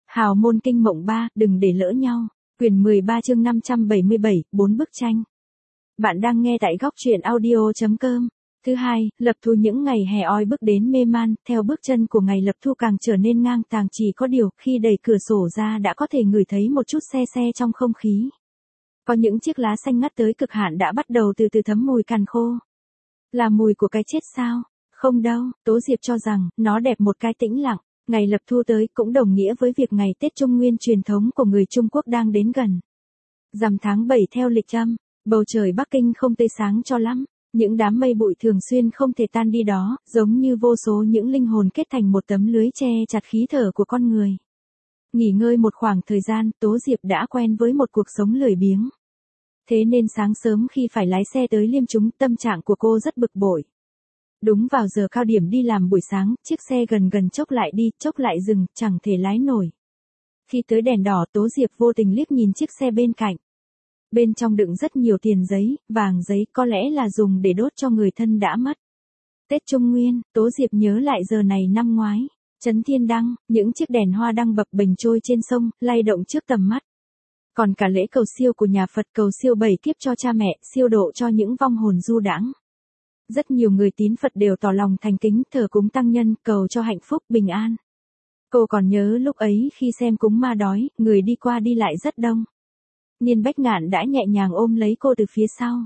Hào môn kinh mộng 3, đừng để lỡ nhau. Quyển 13 chương 577, 4 bức tranh. Bạn đang nghe tại góc truyện audio.com. Thứ hai, lập thu những ngày hè oi bước đến mê man, theo bước chân của ngày lập thu càng trở nên ngang tàng, chỉ có điều, khi đẩy cửa sổ ra đã có thể ngửi thấy một chút se se trong không khí. Có những chiếc lá xanh ngắt tới cực hạn đã bắt đầu từ từ thấm mùi cằn khô. Là mùi của cái chết sao? Không đâu, Tố Diệp cho rằng, nó đẹp một cái tĩnh lặng. Ngày lập thu tới cũng đồng nghĩa với việc ngày Tết Trung Nguyên truyền thống của người Trung Quốc đang đến gần. Rằm tháng 7 theo lịch âm, bầu trời Bắc Kinh không tươi sáng cho lắm. Những đám mây bụi thường xuyên không thể tan đi đó, giống như vô số những linh hồn kết thành một tấm lưới che chặt khí thở của con người. Nghỉ ngơi một khoảng thời gian, Tố Diệp đã quen với một cuộc sống lười biếng. Thế nên sáng sớm khi phải lái xe tới Liêm Chúng, tâm trạng của cô rất bực bội. Đúng vào giờ cao điểm đi làm buổi sáng, chiếc xe gần chốc lại đi, chốc lại dừng, chẳng thể lái nổi. Khi tới đèn đỏ, Tố Diệp vô tình liếc nhìn chiếc xe bên cạnh. Bên trong đựng rất nhiều tiền giấy, vàng giấy, có lẽ là dùng để đốt cho người thân đã mất. Tết Trung Nguyên, Tố Diệp nhớ lại giờ này năm ngoái. Trấn Thiên Đăng, những chiếc đèn hoa đăng bập bềnh trôi trên sông, lay động trước tầm mắt. Còn cả lễ cầu siêu của nhà Phật, cầu siêu 7 kiếp cho cha mẹ, siêu độ cho những vong hồn du đãng. Rất nhiều người tín Phật đều tỏ lòng thành kính thờ cúng tăng nhân, cầu cho hạnh phúc bình an. Cô còn nhớ lúc ấy khi xem cúng ma đói, người đi qua đi lại rất đông. Niên Bách Ngạn đã nhẹ nhàng ôm lấy cô từ phía sau.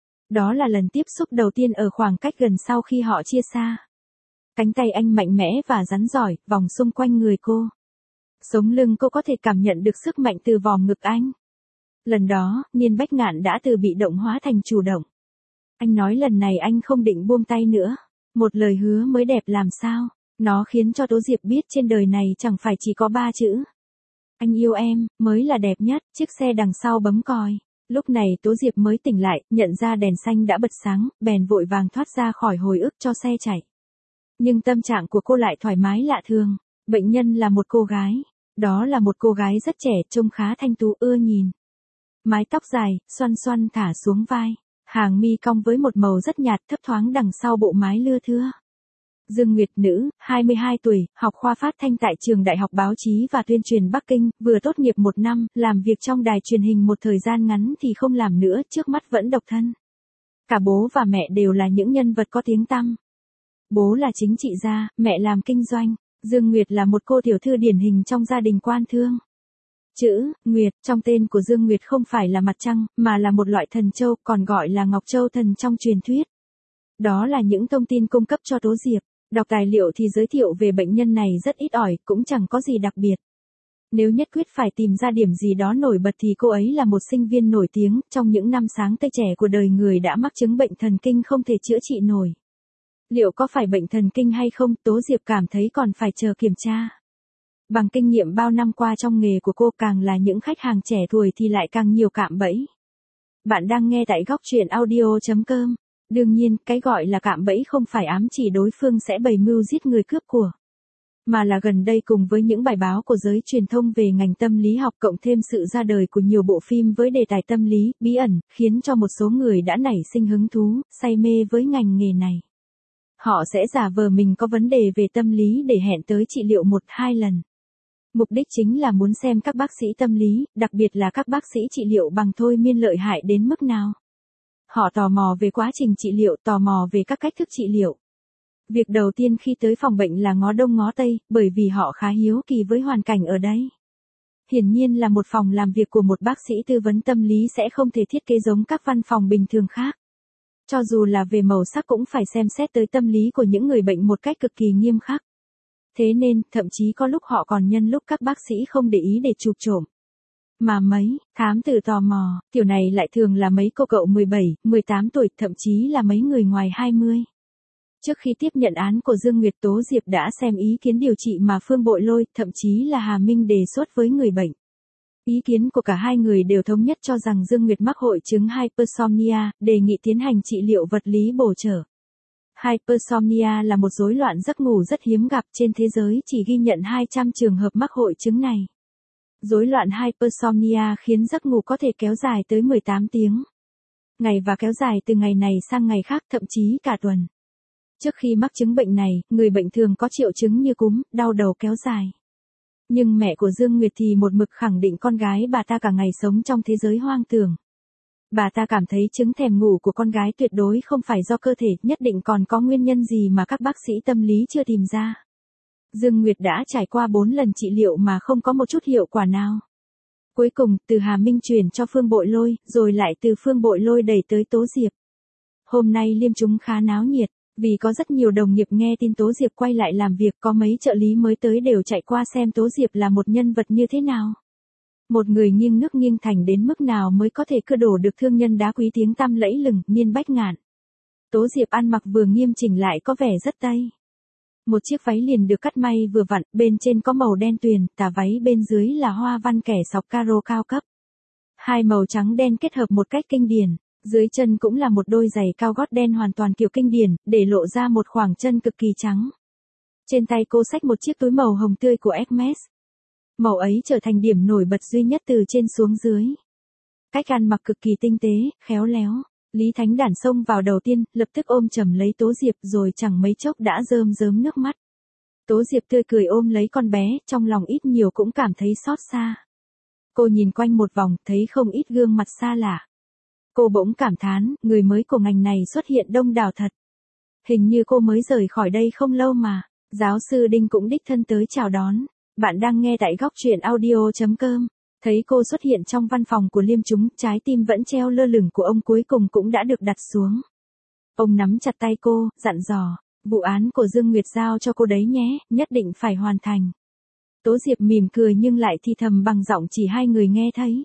Đó là lần tiếp xúc đầu tiên ở khoảng cách gần sau khi họ chia xa. Cánh tay anh mạnh mẽ và rắn giỏi, vòng xung quanh người cô. Sống lưng cô có thể cảm nhận được sức mạnh từ vòm ngực anh. Lần đó, Niên Bách Ngạn đã từ bị động hóa thành chủ động. Anh nói lần này anh không định buông tay nữa. Một lời hứa mới đẹp làm sao. Nó khiến cho Tố Diệp biết trên đời này chẳng phải chỉ có 3 chữ. Anh yêu em, mới là đẹp nhất. Chiếc xe đằng sau bấm còi. Lúc này Tố Diệp mới tỉnh lại, nhận ra đèn xanh đã bật sáng, bèn vội vàng thoát ra khỏi hồi ức cho xe chạy. Nhưng tâm trạng của cô lại thoải mái lạ thường. Bệnh nhân là một cô gái. Đó là một cô gái rất trẻ, trông khá thanh tú ưa nhìn. Mái tóc dài, xoăn xoăn thả xuống vai. Hàng mi cong với một màu rất nhạt thấp thoáng đằng sau bộ mái lưa thưa. Dương Nguyệt, nữ, 22 tuổi, học khoa phát thanh tại trường Đại học Báo chí và Tuyên truyền Bắc Kinh, vừa tốt nghiệp 1 năm, làm việc trong đài truyền hình một thời gian ngắn thì không làm nữa, trước mắt vẫn độc thân. Cả bố và mẹ đều là những nhân vật có tiếng tăm. Bố là chính trị gia, mẹ làm kinh doanh. Dương Nguyệt là một cô tiểu thư điển hình trong gia đình quan thương. Chữ Nguyệt trong tên của Dương Nguyệt không phải là mặt trăng, mà là một loại thần châu, còn gọi là Ngọc Châu thần trong truyền thuyết. Đó là những thông tin cung cấp cho Tố Diệp. Đọc tài liệu thì giới thiệu về bệnh nhân này rất ít ỏi, cũng chẳng có gì đặc biệt. Nếu nhất quyết phải tìm ra điểm gì đó nổi bật thì cô ấy là một sinh viên nổi tiếng, trong những năm sáng tươi trẻ của đời người đã mắc chứng bệnh thần kinh không thể chữa trị nổi. Liệu có phải bệnh thần kinh hay không, Tố Diệp cảm thấy còn phải chờ kiểm tra. Bằng kinh nghiệm bao năm qua trong nghề của cô, càng là những khách hàng trẻ tuổi thì lại càng nhiều cạm bẫy. Bạn đang nghe tại góc truyện audio.com. Đương nhiên, cái gọi là cạm bẫy không phải ám chỉ đối phương sẽ bày mưu giết người cướp của. Mà là gần đây cùng với những bài báo của giới truyền thông về ngành tâm lý học cộng thêm sự ra đời của nhiều bộ phim với đề tài tâm lý, bí ẩn, khiến cho một số người đã nảy sinh hứng thú, say mê với ngành nghề này. Họ sẽ giả vờ mình có vấn đề về tâm lý để hẹn tới trị liệu 1-2 lần. Mục đích chính là muốn xem các bác sĩ tâm lý, đặc biệt là các bác sĩ trị liệu bằng thôi miên lợi hại đến mức nào. Họ tò mò về quá trình trị liệu, tò mò về các cách thức trị liệu. Việc đầu tiên khi tới phòng bệnh là ngó đông ngó tây, bởi vì họ khá hiếu kỳ với hoàn cảnh ở đây. Hiển nhiên là một phòng làm việc của một bác sĩ tư vấn tâm lý sẽ không thể thiết kế giống các văn phòng bình thường khác. Cho dù là về màu sắc cũng phải xem xét tới tâm lý của những người bệnh một cách cực kỳ nghiêm khắc. Thế nên, thậm chí có lúc họ còn nhân lúc các bác sĩ không để ý để chụp trộm. Mà mấy thám tử tò mò, kiểu này lại thường là mấy cô cậu 17, 18 tuổi, thậm chí là mấy người ngoài 20. Trước khi tiếp nhận án của Dương Nguyệt, Tố Diệp đã xem ý kiến điều trị mà Phương Bội Lôi, thậm chí là Hà Minh đề xuất với người bệnh. Ý kiến của cả hai người đều thống nhất cho rằng Dương Nguyệt mắc hội chứng hypersomnia, đề nghị tiến hành trị liệu vật lý bổ trợ. Hypersomnia là một rối loạn giấc ngủ rất hiếm gặp, trên thế giới chỉ ghi nhận 200 trường hợp mắc hội chứng này. Rối loạn hypersomnia khiến giấc ngủ có thể kéo dài tới 18 tiếng. Ngày và kéo dài từ ngày này sang ngày khác, thậm chí cả tuần. Trước khi mắc chứng bệnh này, người bệnh thường có triệu chứng như cúm, đau đầu kéo dài. Nhưng mẹ của Dương Nguyệt thì một mực khẳng định con gái bà ta cả ngày sống trong thế giới hoang tưởng. Bà ta cảm thấy chứng thèm ngủ của con gái tuyệt đối không phải do cơ thể, nhất định còn có nguyên nhân gì mà các bác sĩ tâm lý chưa tìm ra. Dương Nguyệt đã trải qua 4 lần trị liệu mà không có một chút hiệu quả nào. Cuối cùng, từ Hà Minh chuyển cho Phương Bội Lôi, rồi lại từ Phương Bội Lôi đẩy tới Tố Diệp. Hôm nay Liêm chúng khá náo nhiệt, vì có rất nhiều đồng nghiệp nghe tin Tố Diệp quay lại làm việc, có mấy trợ lý mới tới đều chạy qua xem Tố Diệp là một nhân vật như thế nào. Một người nghiêng nước nghiêng thành đến mức nào mới có thể cưa đổ được thương nhân đá quý tiếng tăm lẫy lừng, Niên Bách Ngạn. Tố Diệp ăn mặc vừa nghiêm chỉnh lại có vẻ rất Tây. Một chiếc váy liền được cắt may vừa vặn, bên trên có màu đen tuyền, tà váy bên dưới là hoa văn kẻ sọc caro cao cấp. Hai màu trắng đen kết hợp một cách kinh điển, dưới chân cũng là một đôi giày cao gót đen hoàn toàn kiểu kinh điển, để lộ ra một khoảng chân cực kỳ trắng. Trên tay cô xách một chiếc túi màu hồng tươi của Hermes. Màu ấy trở thành điểm nổi bật duy nhất từ trên xuống dưới. Cách ăn mặc cực kỳ tinh tế, khéo léo. Lý Thánh Đản xông vào đầu tiên, lập tức ôm chầm lấy Tố Diệp rồi chẳng mấy chốc đã rơm rớm nước mắt. Tố Diệp tươi cười ôm lấy con bé, trong lòng ít nhiều cũng cảm thấy xót xa. Cô nhìn quanh một vòng, thấy không ít gương mặt xa lạ. Cô bỗng cảm thán, người mới của ngành này xuất hiện đông đảo thật. Hình như cô mới rời khỏi đây không lâu mà. Giáo sư Đinh cũng đích thân tới chào đón. Bạn đang nghe tại góc truyện audio.com. Thấy cô xuất hiện trong văn phòng của Liêm chúng, trái tim vẫn treo lơ lửng của ông cuối cùng cũng đã được đặt xuống. Ông nắm chặt tay cô, dặn dò, vụ án của Dương Nguyệt giao cho cô đấy nhé, nhất định phải hoàn thành. Tố Diệp mỉm cười nhưng lại thì thầm bằng giọng chỉ hai người nghe thấy.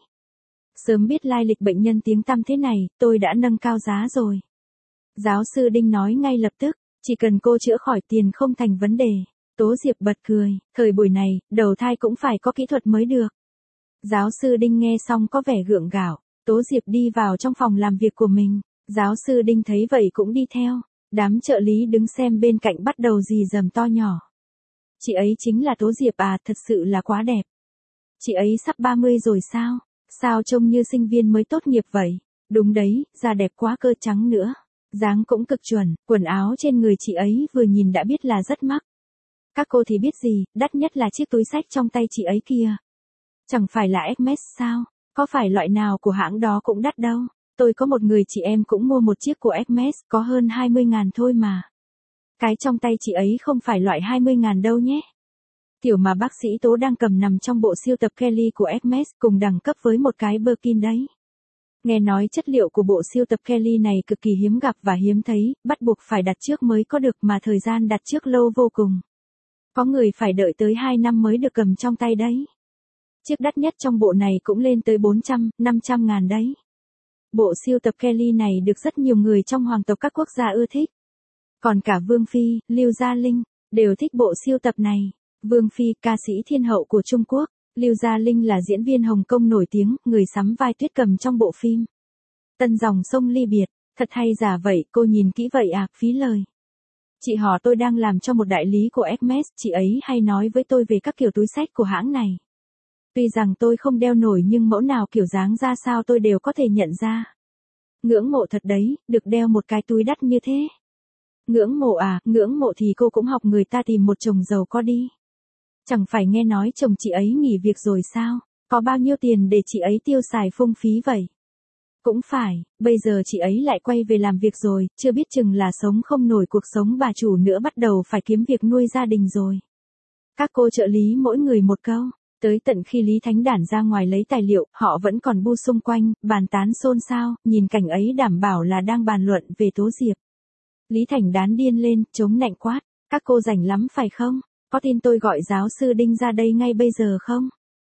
Sớm biết lai lịch bệnh nhân tiếng tăm thế này, tôi đã nâng cao giá rồi. Giáo sư Đinh nói ngay lập tức, chỉ cần cô chữa khỏi tiền không thành vấn đề. Tố Diệp bật cười, thời buổi này, đầu thai cũng phải có kỹ thuật mới được. Giáo sư Đinh nghe xong có vẻ gượng gạo, Tố Diệp đi vào trong phòng làm việc của mình. Giáo sư Đinh thấy vậy cũng đi theo. Đám trợ lý đứng xem bên cạnh bắt đầu rì rầm to nhỏ. Chị ấy chính là Tố Diệp à, thật sự là quá đẹp. Chị ấy sắp 30 rồi sao? Sao trông như sinh viên mới tốt nghiệp vậy? Đúng đấy, da đẹp quá cơ, trắng nữa. Dáng cũng cực chuẩn, quần áo trên người chị ấy vừa nhìn đã biết là rất mắc. Các cô thì biết gì, đắt nhất là chiếc túi xách trong tay chị ấy kia. Chẳng phải là Hermes sao? Có phải loại nào của hãng đó cũng đắt đâu. Tôi có một người chị em cũng mua một chiếc của Hermes, có hơn 20.000 thôi mà. Cái trong tay chị ấy không phải loại 20.000 đâu nhé. Kiểu mà bác sĩ Tố đang cầm nằm trong bộ siêu tập Kelly của Hermes, cùng đẳng cấp với một cái Birkin đấy. Nghe nói chất liệu của bộ siêu tập Kelly này cực kỳ hiếm gặp và hiếm thấy, bắt buộc phải đặt trước mới có được, mà thời gian đặt trước lâu vô cùng. Có người phải đợi tới 2 năm mới được cầm trong tay đấy. Chiếc đắt nhất trong bộ này cũng lên tới 400, 500 ngàn đấy. Bộ siêu tập Kelly này được rất nhiều người trong hoàng tộc các quốc gia ưa thích. Còn cả Vương Phi, Lưu Gia Linh, đều thích bộ siêu tập này. Vương Phi, ca sĩ thiên hậu của Trung Quốc. Lưu Gia Linh là diễn viên Hồng Kông nổi tiếng, người sắm vai Tuyết Cầm trong bộ phim Tân Dòng Sông Ly Biệt. Thật hay giả vậy, cô nhìn kỹ vậy à, phí lời. Chị họ tôi đang làm cho một đại lý của Hermes, chị ấy hay nói với tôi về các kiểu túi xách của hãng này. Tuy rằng tôi không đeo nổi nhưng mẫu nào kiểu dáng ra sao tôi đều có thể nhận ra. Ngưỡng mộ thật đấy, được đeo một cái túi đắt như thế. Ngưỡng mộ à, ngưỡng mộ thì cô cũng học người ta tìm một chồng giàu có đi. Chẳng phải nghe nói chồng chị ấy nghỉ việc rồi sao? Có bao nhiêu tiền để chị ấy tiêu xài phung phí vậy? Cũng phải, bây giờ chị ấy lại quay về làm việc rồi, chưa biết chừng là sống không nổi cuộc sống bà chủ nữa, bắt đầu phải kiếm việc nuôi gia đình rồi. Các cô trợ lý mỗi người một câu, tới tận khi Lý Thánh Đản ra ngoài lấy tài liệu, họ vẫn còn bu xung quanh, bàn tán xôn xao, nhìn cảnh ấy đảm bảo là đang bàn luận về Tố Diệp. Lý Thành Đán điên lên, chống nạnh quát, các cô rảnh lắm phải không? Có tin tôi gọi giáo sư Đinh ra đây ngay bây giờ không?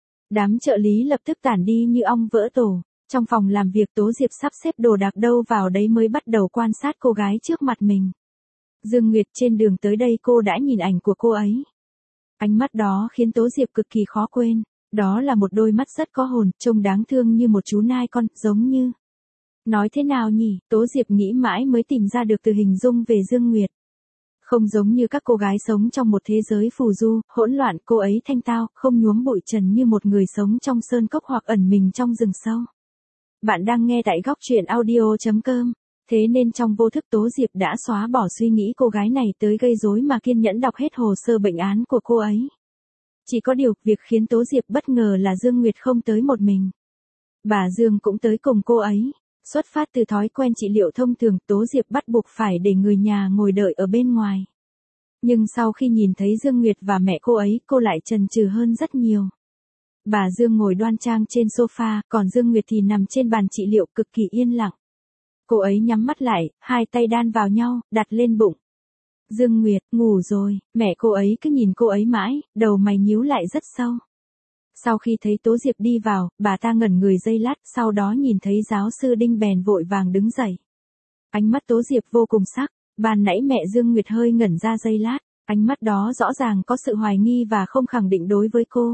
Đám trợ lý lập tức tản đi như ong vỡ tổ. Trong phòng làm việc Tố Diệp sắp xếp đồ đạc đâu vào đấy mới bắt đầu quan sát cô gái trước mặt mình. Dương Nguyệt trên đường tới đây cô đã nhìn ảnh của cô ấy. Ánh mắt đó khiến Tố Diệp cực kỳ khó quên. Đó là một đôi mắt rất có hồn, trông đáng thương như một chú nai con, giống như... Nói thế nào nhỉ, Tố Diệp nghĩ mãi mới tìm ra được từ hình dung về Dương Nguyệt. Không giống như các cô gái sống trong một thế giới phù du, hỗn loạn, cô ấy thanh tao, không nhuốm bụi trần như một người sống trong sơn cốc hoặc ẩn mình trong rừng sâu. Bạn đang nghe tại góc truyện audio.com. Thế nên trong vô thức Tố Diệp đã xóa bỏ suy nghĩ cô gái này tới gây rối mà kiên nhẫn đọc hết hồ sơ bệnh án của cô ấy. Chỉ có điều, việc khiến Tố Diệp bất ngờ là Dương Nguyệt không tới một mình. Bà Dương cũng tới cùng cô ấy. Xuất phát từ thói quen trị liệu thông thường, Tố Diệp bắt buộc phải để người nhà ngồi đợi ở bên ngoài. Nhưng sau khi nhìn thấy Dương Nguyệt và mẹ cô ấy, cô lại chần chừ hơn rất nhiều. Bà Dương ngồi đoan trang trên sofa, còn Dương Nguyệt thì nằm trên bàn trị liệu cực kỳ yên lặng. Cô ấy nhắm mắt lại, hai tay đan vào nhau, đặt lên bụng. Dương Nguyệt, ngủ rồi, mẹ cô ấy cứ nhìn cô ấy mãi, đầu mày nhíu lại rất sâu. Sau khi thấy Tố Diệp đi vào, bà ta ngẩn người giây lát, sau đó nhìn thấy giáo sư Đinh bèn vội vàng đứng dậy. Ánh mắt Tố Diệp vô cùng sắc, ban nãy mẹ Dương Nguyệt hơi ngẩn ra giây lát, ánh mắt đó rõ ràng có sự hoài nghi và không khẳng định đối với cô.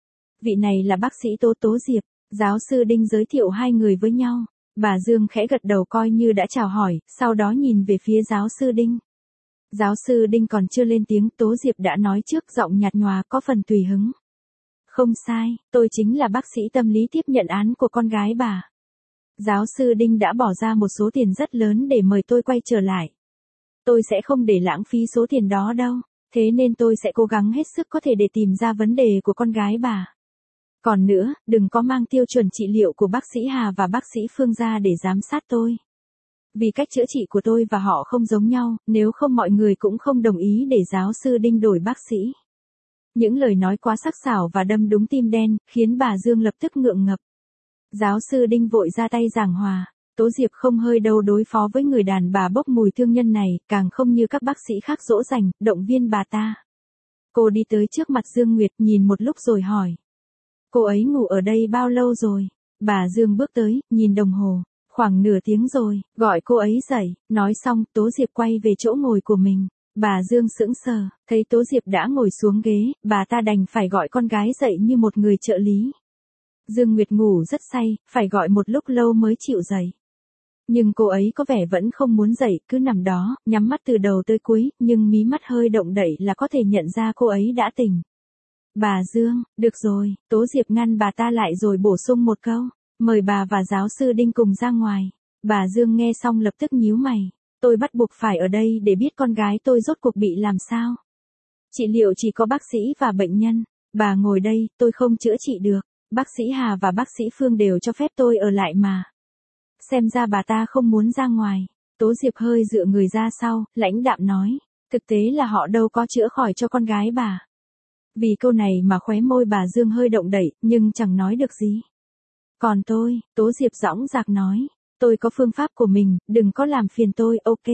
Vị này là bác sĩ Tố Diệp, giáo sư Đinh giới thiệu hai người với nhau. Bà Dương khẽ gật đầu coi như đã chào hỏi, sau đó nhìn về phía giáo sư Đinh. Giáo sư Đinh còn chưa lên tiếng, Tố Diệp đã nói trước, giọng nhạt nhòa có phần tùy hứng. Không sai, tôi chính là bác sĩ tâm lý tiếp nhận án của con gái bà. Giáo sư Đinh đã bỏ ra một số tiền rất lớn để mời tôi quay trở lại. Tôi sẽ không để lãng phí số tiền đó đâu, thế nên tôi sẽ cố gắng hết sức có thể để tìm ra vấn đề của con gái bà. Còn nữa, đừng có mang tiêu chuẩn trị liệu của bác sĩ Hà và bác sĩ Phương ra để giám sát tôi. Vì cách chữa trị của tôi và họ không giống nhau, nếu không mọi người cũng không đồng ý để giáo sư Đinh đổi bác sĩ. Những lời nói quá sắc sảo và đâm đúng tim đen, khiến bà Dương lập tức ngượng ngập. Giáo sư Đinh vội ra tay giảng hòa. Tố Diệp không hơi đâu đối phó với người đàn bà bốc mùi thương nhân này, càng không như các bác sĩ khác dỗ dành, động viên bà ta. Cô đi tới trước mặt Dương Nguyệt nhìn một lúc rồi hỏi. Cô ấy ngủ ở đây bao lâu rồi? Bà Dương bước tới, nhìn đồng hồ. Khoảng nửa tiếng rồi, gọi cô ấy dậy. Nói xong, Tố Diệp quay về chỗ ngồi của mình. Bà Dương sững sờ, thấy Tố Diệp đã ngồi xuống ghế, bà ta đành phải gọi con gái dậy như một người trợ lý. Dương Nguyệt ngủ rất say, phải gọi một lúc lâu mới chịu dậy. Nhưng cô ấy có vẻ vẫn không muốn dậy, cứ nằm đó, nhắm mắt từ đầu tới cuối, nhưng mí mắt hơi động đậy là có thể nhận ra cô ấy đã tỉnh. Bà Dương, được rồi, Tố Diệp ngăn bà ta lại rồi bổ sung một câu, mời bà và giáo sư Đinh cùng ra ngoài. Bà Dương nghe xong lập tức nhíu mày, tôi bắt buộc phải ở đây để biết con gái tôi rốt cuộc bị làm sao. Trị liệu chỉ có bác sĩ và bệnh nhân, bà ngồi đây, tôi không chữa trị được, bác sĩ Hà và bác sĩ Phương đều cho phép tôi ở lại mà. Xem ra bà ta không muốn ra ngoài. Tố Diệp hơi dựa người ra sau, lãnh đạm nói, thực tế là họ đâu có chữa khỏi cho con gái bà. Vì câu này mà khóe môi bà Dương hơi động đậy, nhưng chẳng nói được gì. Còn tôi, Tố Diệp dõng dạc nói, tôi có phương pháp của mình, đừng có làm phiền tôi, ok.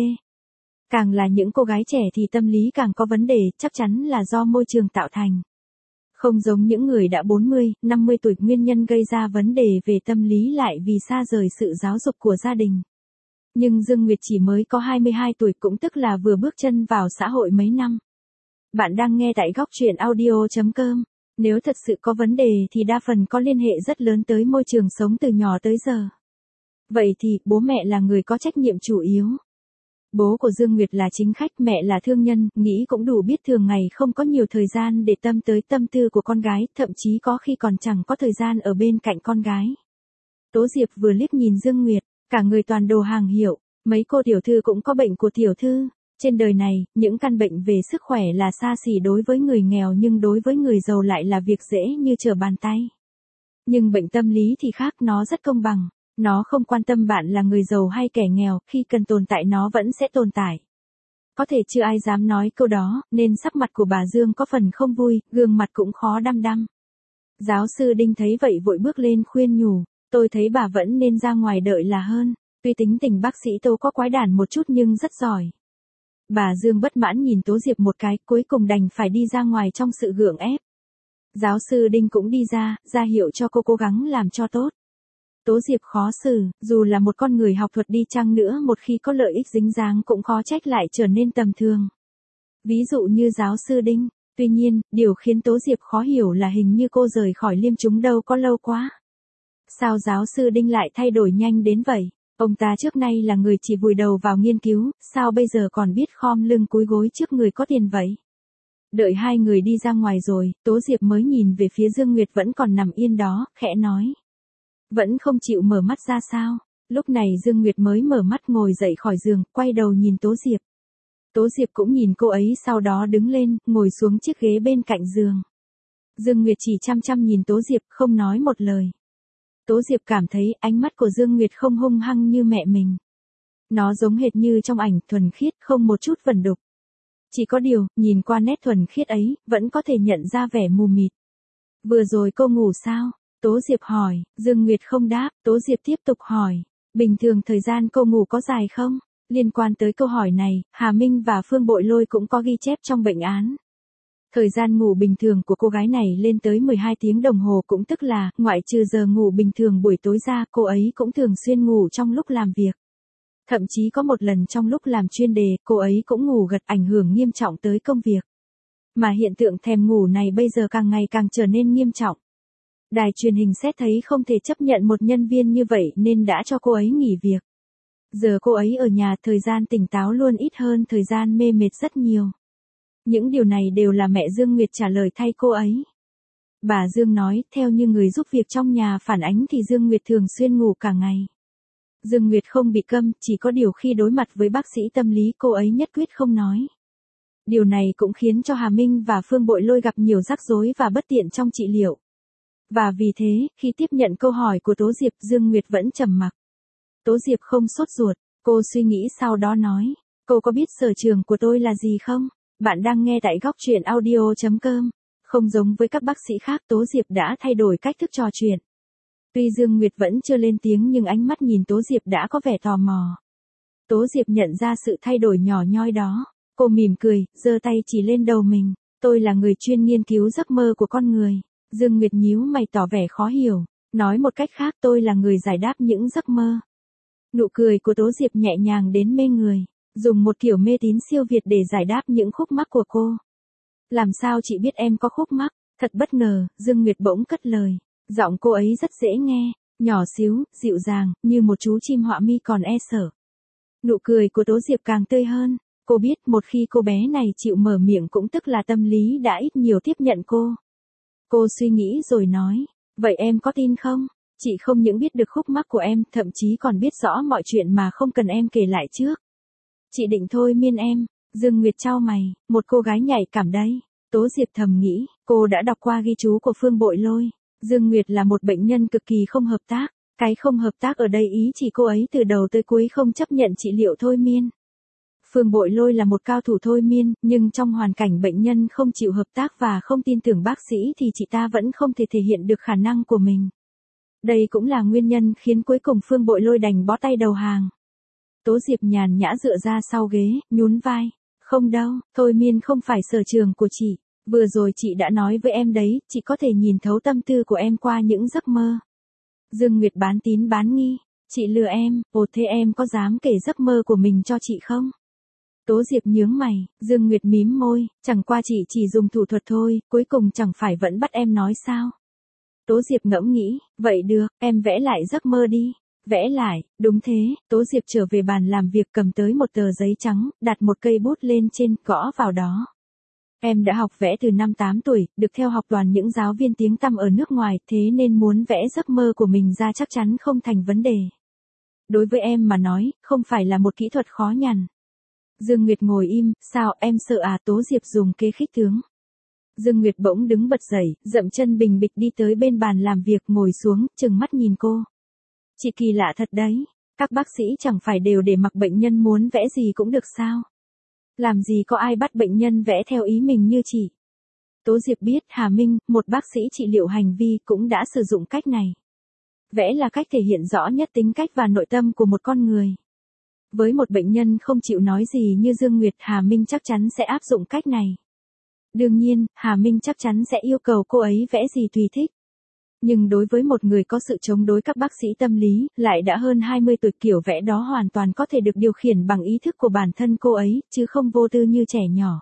Càng là những cô gái trẻ thì tâm lý càng có vấn đề, chắc chắn là do môi trường tạo thành. Không giống những người đã 40, 50 tuổi, nguyên nhân gây ra vấn đề về tâm lý lại vì xa rời sự giáo dục của gia đình. Nhưng Dương Nguyệt chỉ mới có 22 tuổi, cũng tức là vừa bước chân vào xã hội mấy năm. Bạn đang nghe tại góc truyện audio.com. Nếu thật sự có vấn đề thì đa phần có liên hệ rất lớn tới môi trường sống từ nhỏ tới giờ. Vậy thì, bố mẹ là người có trách nhiệm chủ yếu. Bố của Dương Nguyệt là chính khách, mẹ là thương nhân, nghĩ cũng đủ biết thường ngày không có nhiều thời gian để tâm tới tâm tư của con gái, thậm chí có khi còn chẳng có thời gian ở bên cạnh con gái. Tố Diệp vừa liếc nhìn Dương Nguyệt, cả người toàn đồ hàng hiệu, mấy cô tiểu thư cũng có bệnh của tiểu thư. Trên đời này, những căn bệnh về sức khỏe là xa xỉ đối với người nghèo nhưng đối với người giàu lại là việc dễ như trở bàn tay. Nhưng bệnh tâm lý thì khác, nó rất công bằng. Nó không quan tâm bạn là người giàu hay kẻ nghèo, khi cần tồn tại nó vẫn sẽ tồn tại. Có thể chưa ai dám nói câu đó, nên sắc mặt của bà Dương có phần không vui, gương mặt cũng khó đăm đăm. Giáo sư Đinh thấy vậy vội bước lên khuyên nhủ, tôi thấy bà vẫn nên ra ngoài đợi là hơn, tuy tính tình bác sĩ Tô có quái đản một chút nhưng rất giỏi. Bà Dương bất mãn nhìn Tố Diệp một cái, cuối cùng đành phải đi ra ngoài trong sự gượng ép. Giáo sư Đinh cũng đi ra hiệu cho cô cố gắng làm cho tốt. Tố Diệp khó xử, dù là một con người học thuật đi chăng nữa, một khi có lợi ích dính dáng cũng khó trách lại trở nên tầm thường. Ví dụ như giáo sư Đinh, tuy nhiên, điều khiến Tố Diệp khó hiểu là hình như cô rời khỏi Liêm Chúng đâu có lâu quá. Sao giáo sư Đinh lại thay đổi nhanh đến vậy? Ông ta trước nay là người chỉ vùi đầu vào nghiên cứu, sao bây giờ còn biết khom lưng cúi gối trước người có tiền vậy? Đợi hai người đi ra ngoài rồi, Tố Diệp mới nhìn về phía Dương Nguyệt vẫn còn nằm yên đó, khẽ nói. Vẫn không chịu mở mắt ra sao? Lúc này Dương Nguyệt mới mở mắt ngồi dậy khỏi giường, quay đầu nhìn Tố Diệp. Tố Diệp cũng nhìn cô ấy, sau đó đứng lên, ngồi xuống chiếc ghế bên cạnh giường. Dương Nguyệt chỉ chăm chăm nhìn Tố Diệp không nói một lời. Tố Diệp cảm thấy ánh mắt của Dương Nguyệt không hung hăng như mẹ mình. Nó giống hệt như trong ảnh, thuần khiết, không một chút vẩn đục. Chỉ có điều, nhìn qua nét thuần khiết ấy, vẫn có thể nhận ra vẻ mù mịt. Vừa rồi cô ngủ sao? Tố Diệp hỏi. Dương Nguyệt không đáp. Tố Diệp tiếp tục hỏi. Bình thường thời gian cô ngủ có dài không? Liên quan tới câu hỏi này, Hà Minh và Phương Bội Lôi cũng có ghi chép trong bệnh án. Thời gian ngủ bình thường của cô gái này lên tới 12 tiếng đồng hồ, cũng tức là, ngoại trừ giờ ngủ bình thường buổi tối ra, cô ấy cũng thường xuyên ngủ trong lúc làm việc. Thậm chí có một lần trong lúc làm chuyên đề, cô ấy cũng ngủ gật, ảnh hưởng nghiêm trọng tới công việc. Mà hiện tượng thèm ngủ này bây giờ càng ngày càng trở nên nghiêm trọng. Đài truyền hình xét thấy không thể chấp nhận một nhân viên như vậy nên đã cho cô ấy nghỉ việc. Giờ cô ấy ở nhà, thời gian tỉnh táo luôn ít hơn thời gian mê mệt rất nhiều. Những điều này đều là mẹ Dương Nguyệt trả lời thay cô ấy. Bà Dương nói, theo như người giúp việc trong nhà phản ánh thì Dương Nguyệt thường xuyên ngủ cả ngày. Dương Nguyệt không bị câm, chỉ có điều khi đối mặt với bác sĩ tâm lý cô ấy nhất quyết không nói. Điều này cũng khiến cho Hà Minh và Phương Bội Lôi gặp nhiều rắc rối và bất tiện trong trị liệu. Và vì thế, khi tiếp nhận câu hỏi của Tố Diệp, Dương Nguyệt vẫn trầm mặc. Tố Diệp không sốt ruột, cô suy nghĩ sau đó nói, cô có biết sở trường của tôi là gì không? Bạn đang nghe tại góc truyện audio.com. Không giống với các bác sĩ khác, Tố Diệp đã thay đổi cách thức trò chuyện. Tuy Dương Nguyệt vẫn chưa lên tiếng nhưng ánh mắt nhìn Tố Diệp đã có vẻ tò mò. Tố Diệp nhận ra sự thay đổi nhỏ nhoi đó. Cô mỉm cười, giơ tay chỉ lên đầu mình. Tôi là người chuyên nghiên cứu giấc mơ của con người. Dương Nguyệt nhíu mày tỏ vẻ khó hiểu. Nói một cách khác, tôi là người giải đáp những giấc mơ. Nụ cười của Tố Diệp nhẹ nhàng đến mê người. Dùng một kiểu mê tín siêu việt để giải đáp những khúc mắc của cô. Làm sao chị biết em có khúc mắc? Thật bất ngờ, Dương Nguyệt bỗng cất lời. Giọng cô ấy rất dễ nghe, nhỏ xíu, dịu dàng, như một chú chim họa mi còn e sợ. Nụ cười của Tố Diệp càng tươi hơn. Cô biết một khi cô bé này chịu mở miệng cũng tức là tâm lý đã ít nhiều tiếp nhận cô. Cô suy nghĩ rồi nói, vậy em có tin không? Chị không những biết được khúc mắc của em, thậm chí còn biết rõ mọi chuyện mà không cần em kể lại trước. Chị định thôi miên em. Dương Nguyệt chau mày, một cô gái nhạy cảm đấy. Tố Diệp thầm nghĩ, cô đã đọc qua ghi chú của Phương Bội Lôi. Dương Nguyệt là một bệnh nhân cực kỳ không hợp tác. Cái không hợp tác ở đây ý chỉ cô ấy từ đầu tới cuối không chấp nhận trị liệu thôi miên. Phương Bội Lôi là một cao thủ thôi miên, nhưng trong hoàn cảnh bệnh nhân không chịu hợp tác và không tin tưởng bác sĩ thì chị ta vẫn không thể thể hiện được khả năng của mình. Đây cũng là nguyên nhân khiến cuối cùng Phương Bội Lôi đành bó tay đầu hàng. Tố Diệp nhàn nhã dựa ra sau ghế, nhún vai. Không đâu, thôi miên không phải sở trường của chị. Vừa rồi chị đã nói với em đấy, chị có thể nhìn thấu tâm tư của em qua những giấc mơ. Dương Nguyệt bán tín bán nghi. Chị lừa em, ồ thế em có dám kể giấc mơ của mình cho chị không? Tố Diệp nhướng mày, Dương Nguyệt mím môi, chẳng qua chị chỉ dùng thủ thuật thôi, cuối cùng chẳng phải vẫn bắt em nói sao? Tố Diệp ngẫm nghĩ, vậy được, em vẽ lại giấc mơ đi. Vẽ lại, đúng thế, Tố Diệp trở về bàn làm việc cầm tới một tờ giấy trắng, đặt một cây bút lên trên, gõ vào đó. Em đã học vẽ từ năm 8 tuổi, được theo học đoàn những giáo viên tiếng tăm ở nước ngoài, thế nên muốn vẽ giấc mơ của mình ra chắc chắn không thành vấn đề. Đối với em mà nói, không phải là một kỹ thuật khó nhằn. Dương Nguyệt ngồi im, sao em sợ à? Tố Diệp dùng kế khích tướng. Dương Nguyệt bỗng đứng bật dậy, dậm chân bình bịch đi tới bên bàn làm việc ngồi xuống, trừng mắt nhìn cô. Chị kỳ lạ thật đấy, các bác sĩ chẳng phải đều để mặc bệnh nhân muốn vẽ gì cũng được sao? Làm gì có ai bắt bệnh nhân vẽ theo ý mình như chị? Tố Diệp biết Hà Minh, một bác sĩ trị liệu hành vi cũng đã sử dụng cách này. Vẽ là cách thể hiện rõ nhất tính cách và nội tâm của một con người. Với một bệnh nhân không chịu nói gì như Dương Nguyệt, Hà Minh chắc chắn sẽ áp dụng cách này. Đương nhiên, Hà Minh chắc chắn sẽ yêu cầu cô ấy vẽ gì tùy thích. Nhưng đối với một người có sự chống đối các bác sĩ tâm lý, lại đã hơn 20 tuổi, kiểu vẽ đó hoàn toàn có thể được điều khiển bằng ý thức của bản thân cô ấy, chứ không vô tư như trẻ nhỏ.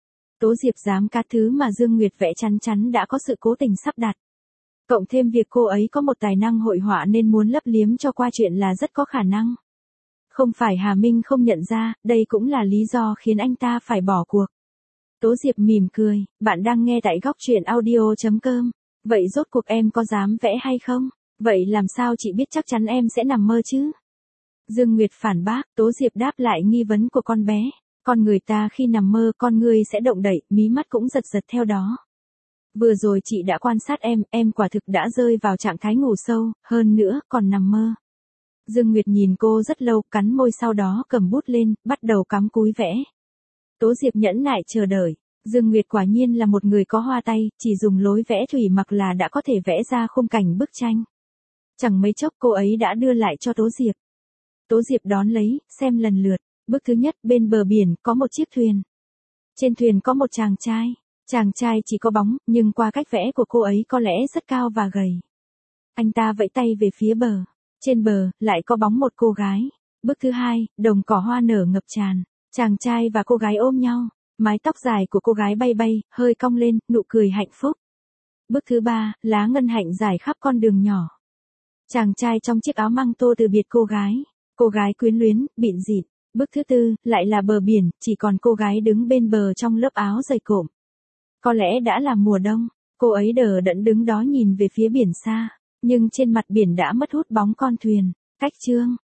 Tố Diệp dám cá thứ mà Dương Nguyệt vẽ chắn chắn đã có sự cố tình sắp đặt. Cộng thêm việc cô ấy có một tài năng hội họa nên muốn lấp liếm cho qua chuyện là rất có khả năng. Không phải Hà Minh không nhận ra, đây cũng là lý do khiến anh ta phải bỏ cuộc. Tố Diệp mỉm cười, bạn đang nghe tại góc truyện audio.com. Vậy rốt cuộc em có dám vẽ hay không? Vậy làm sao chị biết chắc chắn em sẽ nằm mơ chứ? Dương Nguyệt phản bác, Tố Diệp đáp lại nghi vấn của con bé. Con người ta khi nằm mơ con người sẽ động đậy, mí mắt cũng giật giật theo đó. Vừa rồi chị đã quan sát em quả thực đã rơi vào trạng thái ngủ sâu, hơn nữa còn nằm mơ. Dương Nguyệt nhìn cô rất lâu, cắn môi sau đó cầm bút lên, bắt đầu cắm cúi vẽ. Tố Diệp nhẫn nại chờ đợi. Dương Nguyệt quả nhiên là một người có hoa tay, chỉ dùng lối vẽ thủy mặc là đã có thể vẽ ra khung cảnh bức tranh. Chẳng mấy chốc cô ấy đã đưa lại cho Tố Diệp. Tố Diệp đón lấy, xem lần lượt. Bức thứ nhất, bên bờ biển, có một chiếc thuyền. Trên thuyền có một chàng trai. Chàng trai chỉ có bóng, nhưng qua cách vẽ của cô ấy có lẽ rất cao và gầy. Anh ta vẫy tay về phía bờ. Trên bờ, lại có bóng một cô gái. Bức thứ hai, đồng cỏ hoa nở ngập tràn. Chàng trai và cô gái ôm nhau. Mái tóc dài của cô gái bay bay, hơi cong lên, nụ cười hạnh phúc. Bức thứ ba, lá ngân hạnh rải khắp con đường nhỏ. Chàng trai trong chiếc áo măng tô từ biệt cô gái. Cô gái quyến luyến, bịn rịn. Bức thứ tư, lại là bờ biển, chỉ còn cô gái đứng bên bờ trong lớp áo dày cộm. Có lẽ đã là mùa đông, cô ấy đờ đẫn đứng đó nhìn về phía biển xa, nhưng trên mặt biển đã mất hút bóng con thuyền. Cách chương